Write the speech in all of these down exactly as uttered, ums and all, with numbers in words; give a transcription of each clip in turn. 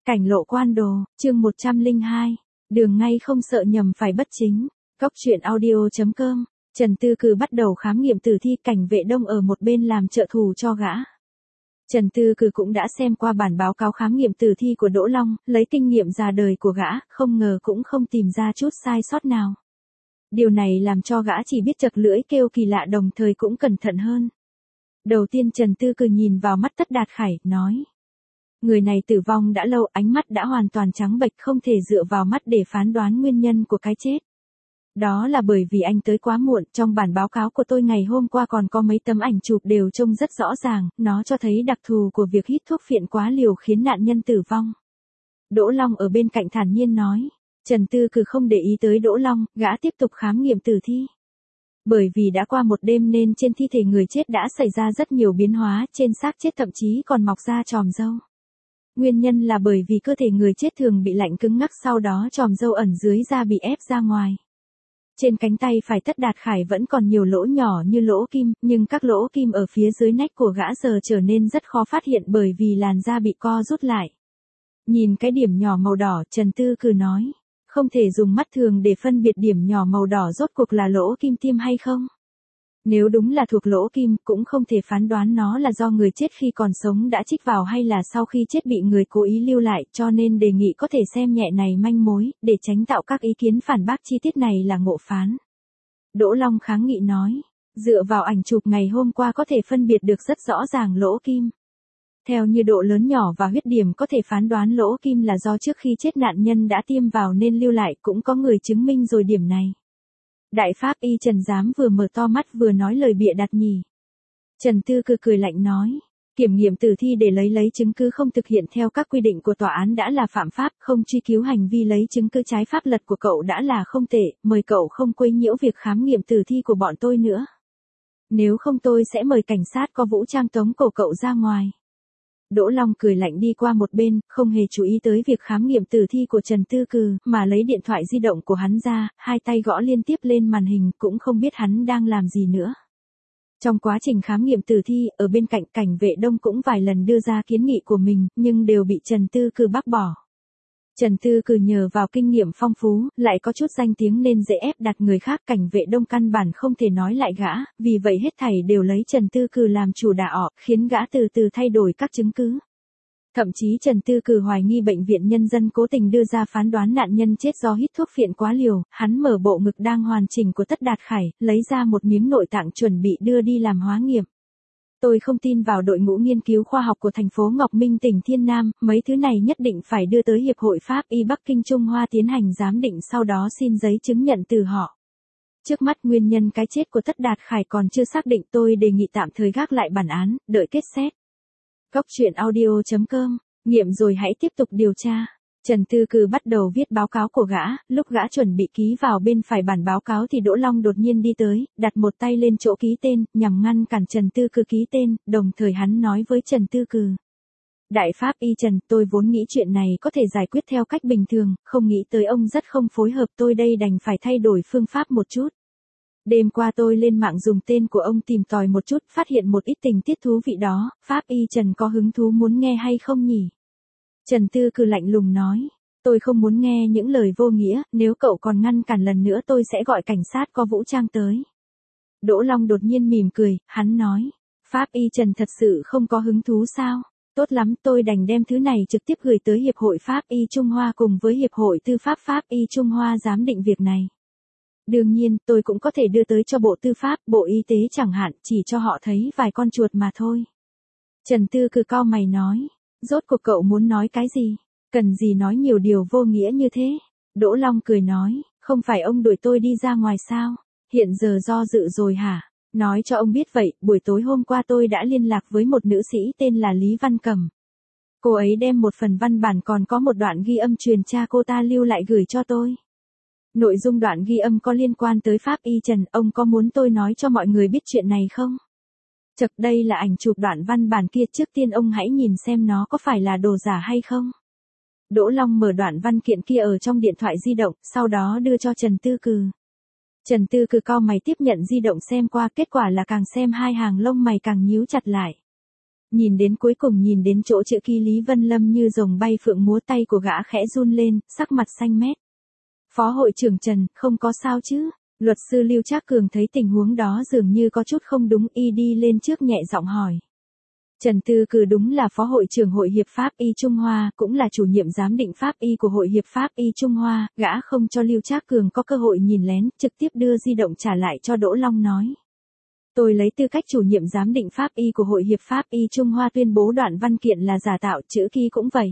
Cảnh lộ quan đồ, chương một trăm lẻ hai. Đường ngay không sợ nhầm phải bất chính. Cóc truyện audio chấm com. Trần Tư Cừ bắt đầu khám nghiệm tử thi, Cảnh Vệ Đông ở một bên làm trợ thủ cho gã. Trần Tư Cừ cũng đã xem qua bản báo cáo khám nghiệm tử thi của Đỗ Long, lấy kinh nghiệm già đời của gã, không ngờ cũng không tìm ra chút sai sót nào. Điều này làm cho gã chỉ biết chật lưỡi kêu kỳ lạ, đồng thời cũng cẩn thận hơn. Đầu tiên Trần Tư Cừ nhìn vào mắt Tất Đạt Khải, nói: người này tử vong đã lâu, ánh mắt đã hoàn toàn trắng bệch, không thể dựa vào mắt để phán đoán nguyên nhân của cái chết. Đó là bởi vì anh tới quá muộn, trong bản báo cáo của tôi ngày hôm qua còn có mấy tấm ảnh chụp đều trông rất rõ ràng, nó cho thấy đặc thù của việc hít thuốc phiện quá liều khiến nạn nhân tử vong. Đỗ Long ở bên cạnh thản nhiên nói. Trần Tư Cừ không để ý tới Đỗ Long, gã tiếp tục khám nghiệm tử thi. Bởi vì đã qua một đêm nên trên thi thể người chết đã xảy ra rất nhiều biến hóa, trên xác chết thậm chí còn mọc ra chòm râu. Nguyên nhân là bởi vì cơ thể người chết thường bị lạnh cứng ngắc, sau đó chòm râu ẩn dưới da bị ép ra ngoài. Trên cánh tay phải Tất Đạt Khải vẫn còn nhiều lỗ nhỏ như lỗ kim, nhưng các lỗ kim ở phía dưới nách của gã giờ trở nên rất khó phát hiện bởi vì làn da bị co rút lại. Nhìn cái điểm nhỏ màu đỏ, Trần Tư Cừ nói, không thể dùng mắt thường để phân biệt điểm nhỏ màu đỏ rốt cuộc là lỗ kim tiêm hay không. Nếu đúng là thuộc lỗ kim, cũng không thể phán đoán nó là do người chết khi còn sống đã chích vào hay là sau khi chết bị người cố ý lưu lại, cho nên đề nghị có thể xem nhẹ này manh mối, để tránh tạo các ý kiến phản bác chi tiết này là ngộ phán. Đỗ Long kháng nghị nói, dựa vào ảnh chụp ngày hôm qua có thể phân biệt được rất rõ ràng lỗ kim. Theo như độ lớn nhỏ và huyết điểm có thể phán đoán lỗ kim là do trước khi chết nạn nhân đã tiêm vào nên lưu lại, cũng có người chứng minh rồi điểm này. Đại pháp y Trần Giám vừa mở to mắt vừa nói lời bịa đặt nhỉ. Trần Tư Cừ cười lạnh nói, kiểm nghiệm tử thi để lấy lấy chứng cứ không thực hiện theo các quy định của tòa án đã là phạm pháp, không truy cứu hành vi lấy chứng cứ trái pháp luật của cậu đã là không tệ, mời cậu không quấy nhiễu việc khám nghiệm tử thi của bọn tôi nữa. Nếu không tôi sẽ mời cảnh sát có vũ trang tống cổ cậu ra ngoài. Đỗ Long cười lạnh đi qua một bên, không hề chú ý tới việc khám nghiệm tử thi của Trần Tư Cừ, mà lấy điện thoại di động của hắn ra, hai tay gõ liên tiếp lên màn hình, cũng không biết hắn đang làm gì nữa. Trong quá trình khám nghiệm tử thi, ở bên cạnh Cảnh Vệ Đông cũng vài lần đưa ra kiến nghị của mình, nhưng đều bị Trần Tư Cừ bác bỏ. Trần Tư Cừ nhờ vào kinh nghiệm phong phú, lại có chút danh tiếng nên dễ ép đặt người khác, Cảnh Vệ Đông căn bản không thể nói lại gã, vì vậy hết thảy đều lấy Trần Tư Cừ làm chủ đạo, khiến gã từ từ thay đổi các chứng cứ. Thậm chí Trần Tư Cừ hoài nghi bệnh viện nhân dân cố tình đưa ra phán đoán nạn nhân chết do hít thuốc phiện quá liều, hắn mở bộ ngực đang hoàn chỉnh của Tất Đạt Khải, lấy ra một miếng nội tạng chuẩn bị đưa đi làm hóa nghiệm. Tôi không tin vào đội ngũ nghiên cứu khoa học của thành phố Ngọc Minh tỉnh Thiên Nam, mấy thứ này nhất định phải đưa tới Hiệp hội Pháp y Bắc Kinh Trung Hoa tiến hành giám định, sau đó xin giấy chứng nhận từ họ. Trước mắt nguyên nhân cái chết của Tất Đạt Khải còn chưa xác định, tôi đề nghị tạm thời gác lại bản án, đợi kết xét. Cóc truyện audio chấm com, nghiệm rồi hãy tiếp tục điều tra. Trần Tư Cừ bắt đầu viết báo cáo của gã, lúc gã chuẩn bị ký vào bên phải bản báo cáo thì Đỗ Long đột nhiên đi tới, đặt một tay lên chỗ ký tên, nhằm ngăn cản Trần Tư Cừ ký tên, đồng thời hắn nói với Trần Tư Cừ. Đại pháp y Trần, tôi vốn nghĩ chuyện này có thể giải quyết theo cách bình thường, không nghĩ tới ông rất không phối hợp, tôi đây đành phải thay đổi phương pháp một chút. Đêm qua tôi lên mạng dùng tên của ông tìm tòi một chút, phát hiện một ít tình tiết thú vị đó, pháp y Trần có hứng thú muốn nghe hay không nhỉ? Trần Tư Cừ lạnh lùng nói, tôi không muốn nghe những lời vô nghĩa, nếu cậu còn ngăn cản lần nữa tôi sẽ gọi cảnh sát có vũ trang tới. Đỗ Long đột nhiên mỉm cười, hắn nói, pháp y Trần thật sự không có hứng thú sao? Tốt lắm, tôi đành đem thứ này trực tiếp gửi tới Hiệp hội Pháp y Trung Hoa cùng với Hiệp hội Tư pháp Pháp y Trung Hoa giám định việc này. Đương nhiên, tôi cũng có thể đưa tới cho Bộ Tư pháp, Bộ Y tế chẳng hạn, chỉ cho họ thấy vài con chuột mà thôi. Trần Tư Cừ cau mày nói, rốt cuộc cậu muốn nói cái gì? Cần gì nói nhiều điều vô nghĩa như thế? Đỗ Long cười nói, không phải ông đuổi tôi đi ra ngoài sao? Hiện giờ do dự rồi hả? Nói cho ông biết vậy, buổi tối hôm qua tôi đã liên lạc với một nữ sĩ tên là Lý Văn Cẩm. Cô ấy đem một phần văn bản còn có một đoạn ghi âm truyền cha cô ta lưu lại gửi cho tôi. Nội dung đoạn ghi âm có liên quan tới pháp y Trần, ông có muốn tôi nói cho mọi người biết chuyện này không? Chật, đây là ảnh chụp đoạn văn bản kia, trước tiên ông hãy nhìn xem nó có phải là đồ giả hay không. Đỗ Long mở đoạn văn kiện kia ở trong điện thoại di động, sau đó đưa cho Trần Tư Cừ. Trần Tư Cừ cau mày tiếp nhận di động xem qua, kết quả là càng xem hai hàng lông mày càng nhíu chặt lại. Nhìn đến cuối cùng nhìn đến chỗ chữ ký Lý Vân Lâm như rồng bay phượng múa, tay của gã khẽ run lên, sắc mặt xanh mét. Phó hội trưởng Trần, không có sao chứ? Luật sư Lưu Trác Cường thấy tình huống đó dường như có chút không đúng, y đi lên trước nhẹ giọng hỏi. Trần Tư Cử đúng là phó hội trưởng Hội Hiệp Pháp Y Trung Hoa, cũng là chủ nhiệm giám định Pháp Y của Hội Hiệp Pháp Y Trung Hoa, gã không cho Lưu Trác Cường có cơ hội nhìn lén, trực tiếp đưa di động trả lại cho Đỗ Long nói. Tôi lấy tư cách chủ nhiệm giám định Pháp Y của Hội Hiệp Pháp Y Trung Hoa tuyên bố đoạn văn kiện là giả tạo, chữ ký cũng vậy.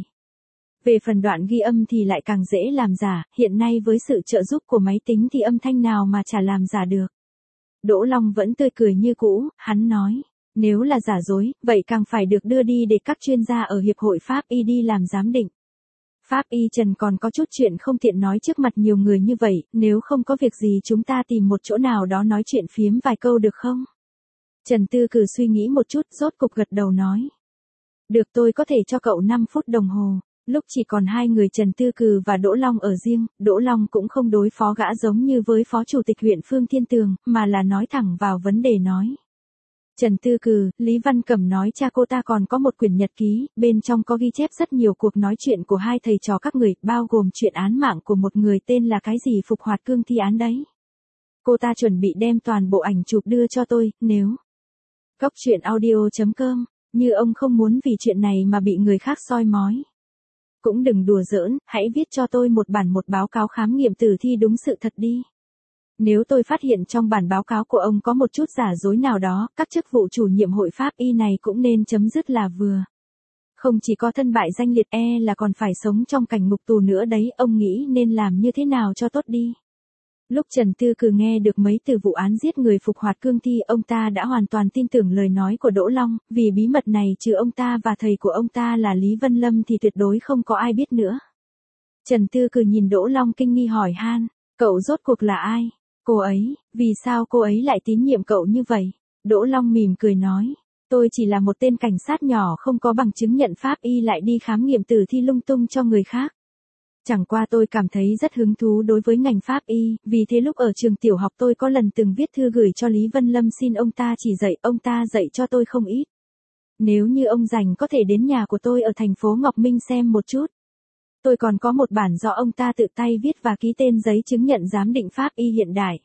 Về phần đoạn ghi âm thì lại càng dễ làm giả, hiện nay với sự trợ giúp của máy tính thì âm thanh nào mà chả làm giả được. Đỗ Long vẫn tươi cười như cũ, hắn nói. Nếu là giả dối, vậy càng phải được đưa đi để các chuyên gia ở Hiệp hội Pháp Y đi làm giám định. Pháp Y Trần còn có chút chuyện không tiện nói trước mặt nhiều người như vậy, nếu không có việc gì chúng ta tìm một chỗ nào đó nói chuyện phiếm vài câu được không? Trần Tư Cử suy nghĩ một chút, rốt cục gật đầu nói. Được, tôi có thể cho cậu năm phút đồng hồ. Lúc chỉ còn hai người Trần Tư Cử và Đỗ Long ở riêng, Đỗ Long cũng không đối phó gã giống như với phó chủ tịch huyện Phương Thiên Tường, mà là nói thẳng vào vấn đề nói. Trần Tư Cử, Lý Văn Cẩm nói cha cô ta còn có một quyển nhật ký, bên trong có ghi chép rất nhiều cuộc nói chuyện của hai thầy trò các người, bao gồm chuyện án mạng của một người tên là cái gì Phục Hoạt Cương thi án đấy. Cô ta chuẩn bị đem toàn bộ ảnh chụp đưa cho tôi, nếu... Cốc truyện audio chấm com, như ông không muốn vì chuyện này mà bị người khác soi mói. Cũng đừng đùa giỡn, hãy viết cho tôi một bản một báo cáo khám nghiệm tử thi đúng sự thật đi. Nếu tôi phát hiện trong bản báo cáo của ông có một chút giả dối nào đó, các chức vụ chủ nhiệm hội Pháp Y này cũng nên chấm dứt là vừa. Không chỉ có thân bại danh liệt, e là còn phải sống trong cảnh ngục tù nữa đấy, ông nghĩ nên làm như thế nào cho tốt đi. Lúc Trần Tư Cử nghe được mấy từ vụ án giết người Phục Hoạt Cương thi, ông ta đã hoàn toàn tin tưởng lời nói của Đỗ Long, vì bí mật này trừ ông ta và thầy của ông ta là Lý Vân Lâm thì tuyệt đối không có ai biết nữa. Trần Tư Cử nhìn Đỗ Long kinh nghi hỏi han, cậu rốt cuộc là ai? Cô ấy, vì sao cô ấy lại tín nhiệm cậu như vậy? Đỗ Long mỉm cười nói, tôi chỉ là một tên cảnh sát nhỏ không có bằng chứng nhận Pháp Y lại đi khám nghiệm tử thi lung tung cho người khác. Chẳng qua tôi cảm thấy rất hứng thú đối với ngành Pháp Y, vì thế lúc ở trường tiểu học tôi có lần từng viết thư gửi cho Lý Vân Lâm xin ông ta chỉ dạy, ông ta dạy cho tôi không ít. Nếu như ông rảnh có thể đến nhà của tôi ở thành phố Ngọc Minh xem một chút. Tôi còn có một bản do ông ta tự tay viết và ký tên giấy chứng nhận giám định Pháp Y hiện đại.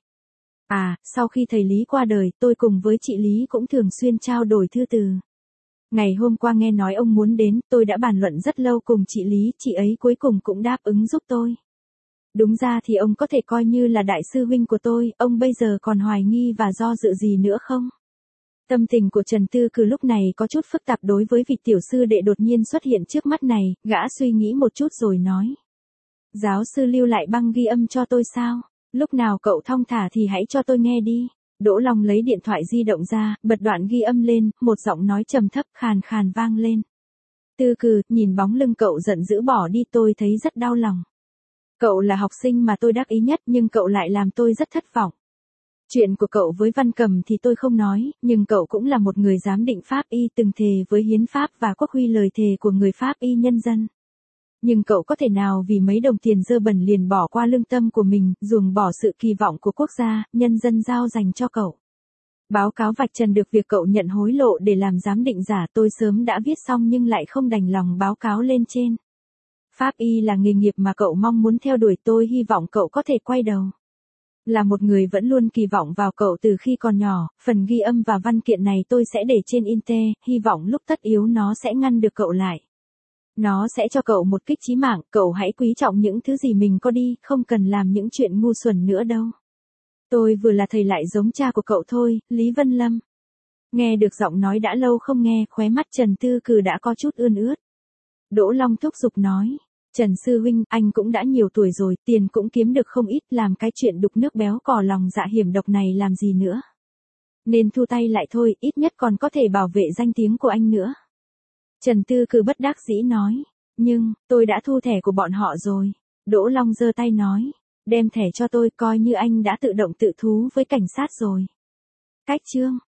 À, sau khi thầy Lý qua đời, tôi cùng với chị Lý cũng thường xuyên trao đổi thư từ. Ngày hôm qua nghe nói ông muốn đến, tôi đã bàn luận rất lâu cùng chị Lý, chị ấy cuối cùng cũng đáp ứng giúp tôi. Đúng ra thì ông có thể coi như là đại sư huynh của tôi, ông bây giờ còn hoài nghi và do dự gì nữa không? Tâm tình của Trần Tư Cử lúc này có chút phức tạp đối với vị tiểu sư đệ đột nhiên xuất hiện trước mắt này, gã suy nghĩ một chút rồi nói. Giáo sư lưu lại băng ghi âm cho tôi sao? Lúc nào cậu thong thả thì hãy cho tôi nghe đi. Đỗ Long lấy điện thoại di động ra, bật đoạn ghi âm lên, một giọng nói trầm thấp khàn khàn vang lên. Tư Cử, nhìn bóng lưng cậu giận dữ bỏ đi tôi thấy rất đau lòng. Cậu là học sinh mà tôi đắc ý nhất nhưng cậu lại làm tôi rất thất vọng. Chuyện của cậu với Văn Cầm thì tôi không nói, nhưng cậu cũng là một người giám định Pháp Y từng thề với hiến pháp và quốc huy lời thề của người Pháp Y nhân dân. Nhưng cậu có thể nào vì mấy đồng tiền dơ bẩn liền bỏ qua lương tâm của mình, ruồng bỏ sự kỳ vọng của quốc gia, nhân dân giao dành cho cậu. Báo cáo vạch trần được việc cậu nhận hối lộ để làm giám định giả, tôi sớm đã viết xong nhưng lại không đành lòng báo cáo lên trên. Pháp Y là nghề nghiệp mà cậu mong muốn theo đuổi, tôi hy vọng cậu có thể quay đầu. Là một người vẫn luôn kỳ vọng vào cậu từ khi còn nhỏ, phần ghi âm và văn kiện này tôi sẽ để trên Inte, hy vọng lúc tất yếu nó sẽ ngăn được cậu lại. Nó sẽ cho cậu một kích chí mạng, cậu hãy quý trọng những thứ gì mình có đi, không cần làm những chuyện ngu xuẩn nữa đâu. Tôi vừa là thầy lại giống cha của cậu thôi, Lý Vân Lâm. Nghe được giọng nói đã lâu không nghe, khóe mắt Trần Tư Cử đã có chút ươn ướt. Đỗ Long thúc giục nói, Trần Sư Huynh, anh cũng đã nhiều tuổi rồi, tiền cũng kiếm được không ít, làm cái chuyện đục nước béo cò lòng dạ hiểm độc này làm gì nữa. Nên thu tay lại thôi, ít nhất còn có thể bảo vệ danh tiếng của anh nữa. Trần Tư Cử bất đắc dĩ nói, nhưng, tôi đã thu thẻ của bọn họ rồi. Đỗ Long giơ tay nói, đem thẻ cho tôi coi như anh đã tự động tự thú với cảnh sát rồi. Cách chương.